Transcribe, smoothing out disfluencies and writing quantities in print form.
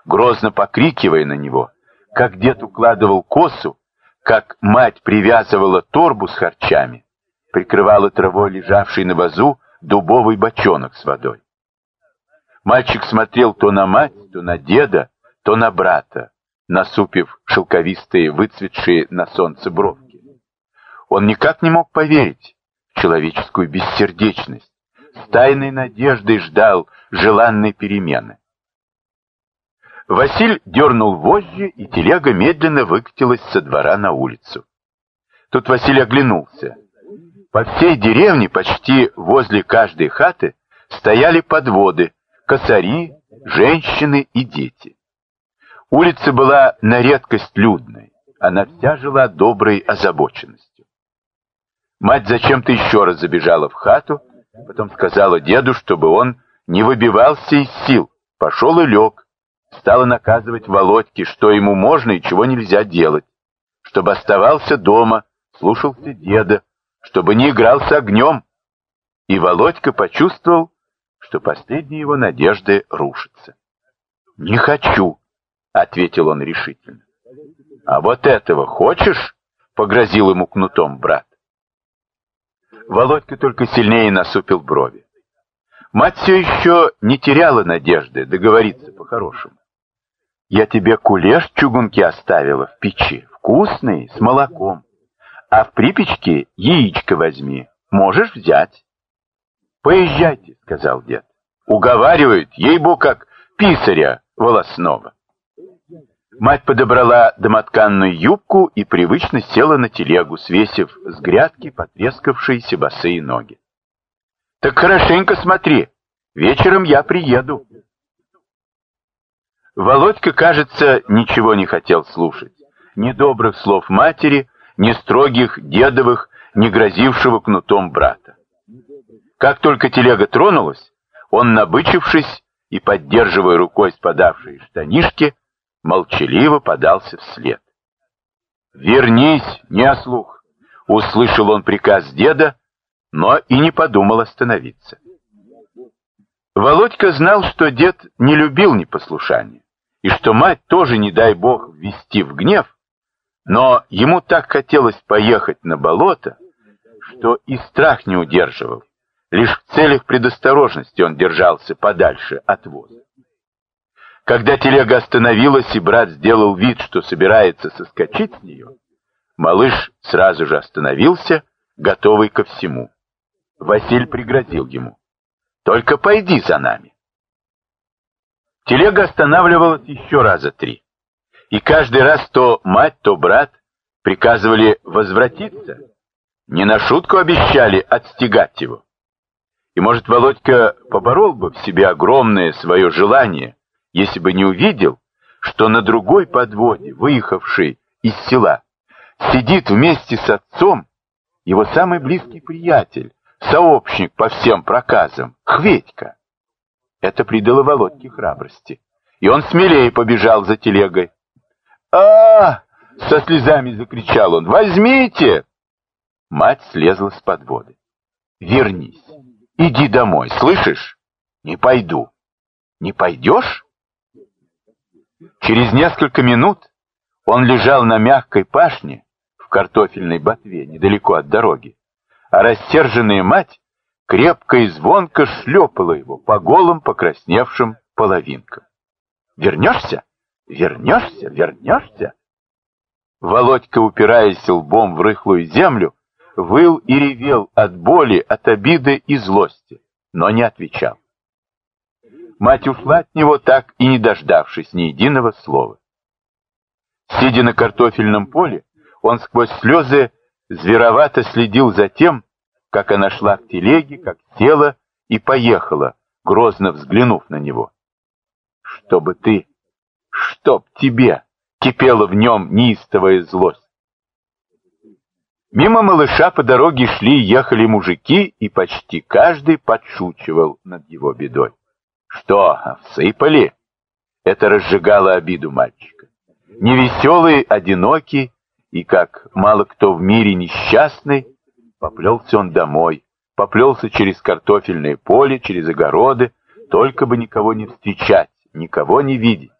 грозно покрикивая на него, как дед укладывал косу, как мать привязывала торбу с харчами, прикрывала травой лежавший на вазу дубовый бочонок с водой. Мальчик смотрел то на мать, то на деда, то на брата, насупив шелковистые, выцветшие на солнце бровки. Он никак не мог поверить в человеческую бессердечность, с тайной надеждой ждал желанной перемены. Василь дернул вожжи, и телега медленно выкатилась со двора на улицу. Тут Василий оглянулся. По всей деревне, почти возле каждой хаты, стояли подводы, косари, женщины и дети. Улица была на редкость людной, она вся жила доброй озабоченностью. Мать зачем-то еще раз забежала в хату, потом сказала деду, чтобы он не выбивался из сил, пошел и лег, стала наказывать Володьке, что ему можно и чего нельзя делать, чтобы оставался дома, слушался деда, чтобы не играл с огнем. И Володька почувствовал, что последние его надежды рушатся. «Не хочу», — ответил он решительно. «А вот этого хочешь?» — погрозил ему кнутом брат. Володька только сильнее насупил брови. Мать все еще не теряла надежды договориться по-хорошему. «Я тебе кулеш в чугунке оставила в печи, вкусный, с молоком. А в припечке яичко возьми, можешь взять». «Поезжайте», — сказал дед. «Уговаривают, ей-богу, как писаря волосного». Мать подобрала домотканную юбку и привычно села на телегу, свесив с грядки потрескавшиеся босые ноги. «Так хорошенько смотри, вечером я приеду». Володька, кажется, ничего не хотел слушать. Ни добрых слов матери, ни строгих дедовых, ни грозившего кнутом брата. Как только телега тронулась, он, набычившись и поддерживая рукой спадавшие штанишки, молчаливо подался вслед. «Вернись, не ослух!» — услышал он приказ деда, но и не подумал остановиться. Володька знал, что дед не любил непослушания, и что мать тоже, не дай бог, ввести в гнев, но ему так хотелось поехать на болото, что и страх не удерживал. Лишь в целях предосторожности он держался подальше от воза. Когда телега остановилась, и брат сделал вид, что собирается соскочить с нее, малыш сразу же остановился, готовый ко всему. Василь пригрозил ему: «Только пойди за нами». Телега останавливалась еще раза 3, и каждый раз то мать, то брат приказывали возвратиться, не на шутку обещали отстегать его. И, может, Володька поборол бы в себе огромное свое желание, если бы не увидел, что на другой подводе, выехавшей из села, сидит вместе с отцом его самый близкий приятель, сообщник по всем проказам, Хведька. Это придало Володьке храбрости, и он смелее побежал за телегой. «А-а-а!» — со слезами закричал он. «Возьмите!» Мать слезла с подводы. «Вернись, иди домой, слышишь? Не пойду». «Не пойдешь?» Через несколько минут он лежал на мягкой пашне в картофельной ботве недалеко от дороги, а рассерженная мать крепко и звонко шлепала его по голым покрасневшим половинкам. «Вернешься? Вернешься? Вернешься?» Володька, упираясь лбом в рыхлую землю, выл и ревел от боли, от обиды и злости, но не отвечал. Мать ушла от него, так и не дождавшись ни единого слова. Сидя на картофельном поле, он сквозь слезы зверовато следил за тем, как она шла к телеге, как села и поехала, грозно взглянув на него. «Чтобы ты, чтоб тебе!» — кипела в нем неистовая злость. Мимо малыша по дороге шли и ехали мужики, и почти каждый подшучивал над его бедой. «Что, всыпали?» Это разжигало обиду мальчика. Невеселый, одинокий и, как мало кто в мире, несчастный, поплелся он домой, поплелся через картофельное поле, через огороды, только бы никого не встречать, никого не видеть.